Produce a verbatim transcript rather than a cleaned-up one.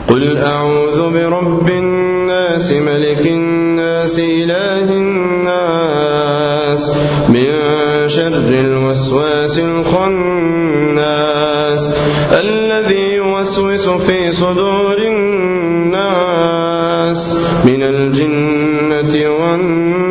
قل أعوذ برب الناس ملك الناس إله الناس من شر الوسواس الخناس الذي يوسوس في صدور الناس من الجنة والناس.